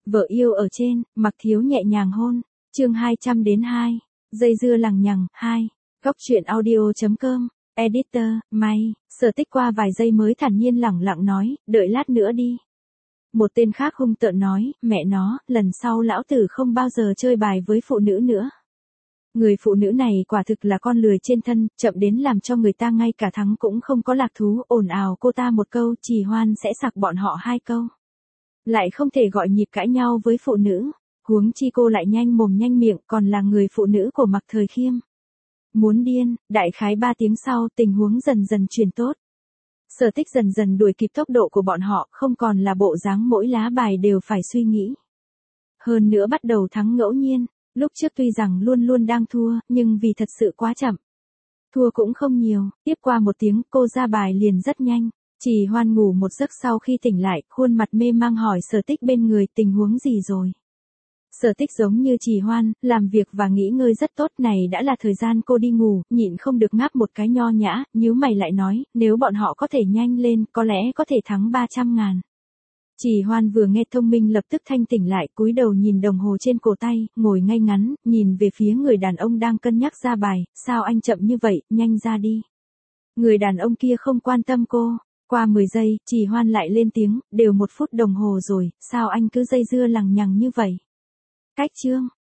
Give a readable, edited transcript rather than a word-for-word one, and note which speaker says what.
Speaker 1: Vợ yêu ở trên, Mặc Thiếu nhẹ nhàng hôn. Chương 200-2. Dây dưa lằng nhằng 2. Góc truyện audio.com. Editor, May. Sở Tích qua vài giây mới thản nhiên lẳng lặng nói, đợi lát nữa đi. Một tên khác hung tợn nói, mẹ nó, lần sau lão tử không bao giờ chơi bài với phụ nữ nữa. Người phụ nữ này quả thực là con lười trên thân, chậm đến làm cho người ta ngay cả thắng cũng không có lạc thú, ồn ào cô ta một câu, Trì Hoan sẽ sặc bọn họ hai câu. Lại không thể gọi nhịp cãi nhau với phụ nữ, huống chi cô lại nhanh mồm nhanh miệng, còn là người phụ nữ của Mặc Thời Khiêm. Muốn điên, đại khái 3 tiếng sau, tình huống dần dần chuyển tốt. Sở Tích dần dần đuổi kịp tốc độ của bọn họ, không còn là bộ dáng mỗi lá bài đều phải suy nghĩ. Hơn nữa bắt đầu thắng ngẫu nhiên, lúc trước tuy rằng luôn luôn đang thua, nhưng vì thật sự quá chậm. Thua cũng không nhiều, tiếp qua 1 tiếng cô ra bài liền rất nhanh. Trì Hoan ngủ một giấc sau khi tỉnh lại, khuôn mặt mê mang hỏi Sở Tích bên người tình huống gì rồi. Sở Tích giống như Trì Hoan, làm việc và nghỉ ngơi rất tốt, này đã là thời gian cô đi ngủ, nhịn không được ngáp một cái nho nhã, nhíu mày lại nói, nếu bọn họ có thể nhanh lên, có lẽ có thể thắng 300.000. Trì Hoan vừa nghe thông minh lập tức thanh tỉnh lại, cúi đầu nhìn đồng hồ trên cổ tay, ngồi ngay ngắn, nhìn về phía người đàn ông đang cân nhắc ra bài, sao anh chậm như vậy, nhanh ra đi. Người đàn ông kia không quan tâm cô. Qua 10 giây, Trì Hoan lại lên tiếng, đều 1 phút đồng hồ rồi, sao anh cứ dây dưa lằng nhằng như vậy? Cách chương.